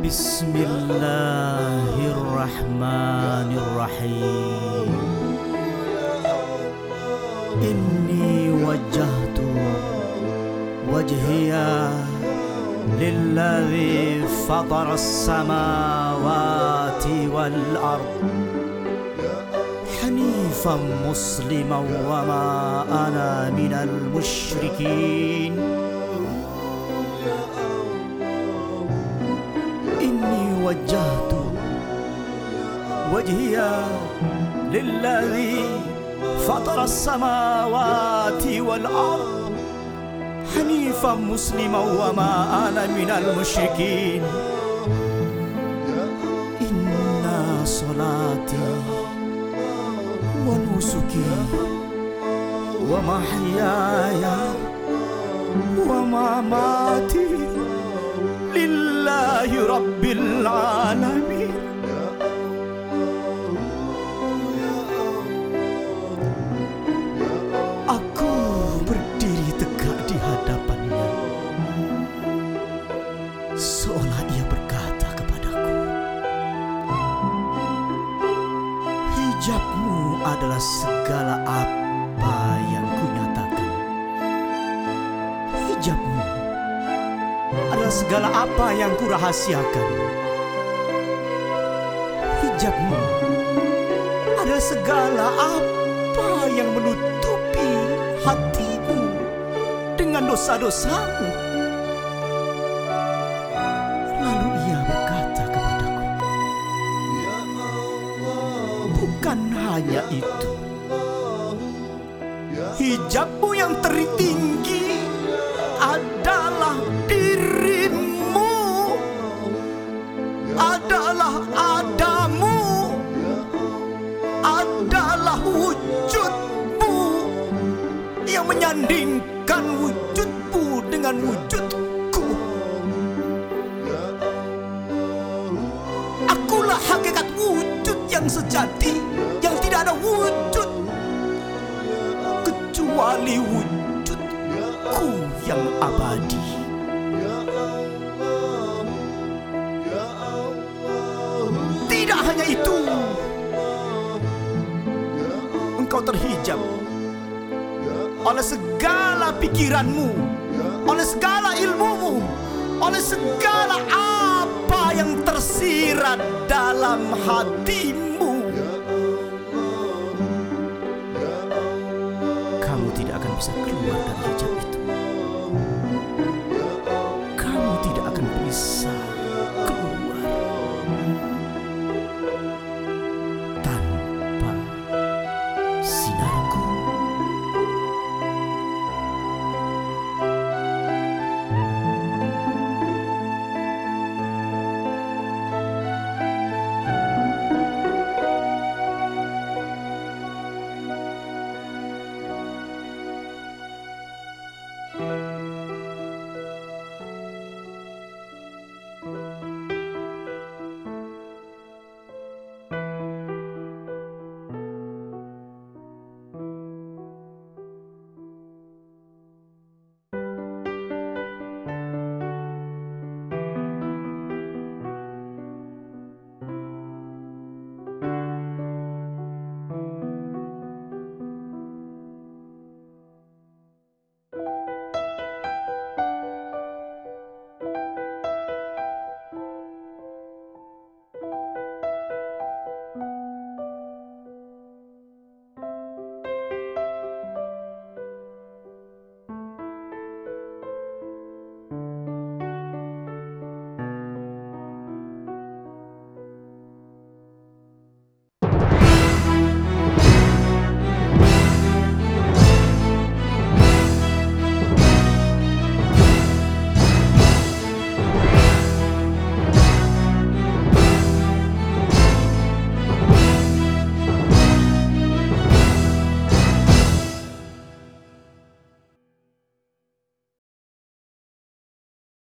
Bismillahirrahmanirrahim. Inni wajjahtu wajhiya lilladzi fatara as-samawati wal ard hanifan musliman wa ma ana minal musyrikin. Inni wajjahtu wajhiya lilladzi fatara as-samawati wal ard hanifan musliman wa ma ana minal musyrikin. Inna salati wa nusuki wa mahyaya wa mamati lillahi rabbil alamin. Aku berdiri tegak di hadapannya, seolah ia berkata kepadaku, hijabmu adalah segala apa yang kunyatakan. Hijabmu adalah segala apa yang kurahasiakan. Hijabmu adalah segala apa yang menutupi hatimu dengan dosa-dosamu. Lalu ia berkata kepadaku, bukan hanya itu, hijabmu yang tertinggi adalah dirimu, adalah adamu, adalah wujudmu yang menyandingkan wujudmu dengan wujudku. Akulah hakikat wujud yang sejati, yang tidak ada wujud kecuali wujudku yang abadi. Tidak hanya itu, engkau terhijab oleh segala pikiranmu, oleh segala ilmumu, oleh segala apa yang tersirat dalam hatimu. Kamu tidak akan bisa keluar dari hijab itu.